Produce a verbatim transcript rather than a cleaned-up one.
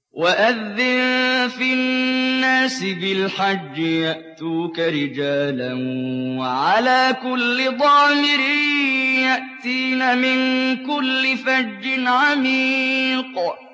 وَأَذِّن فِي النَّاسِ بِالْحَجِّ يَأْتُوكَ رِجَالًا وَعَلَىٰ كُلِّ ضَامِرٍ يَأْتِينَ مِن كُلِّ فَجٍّ عَمِيقٍ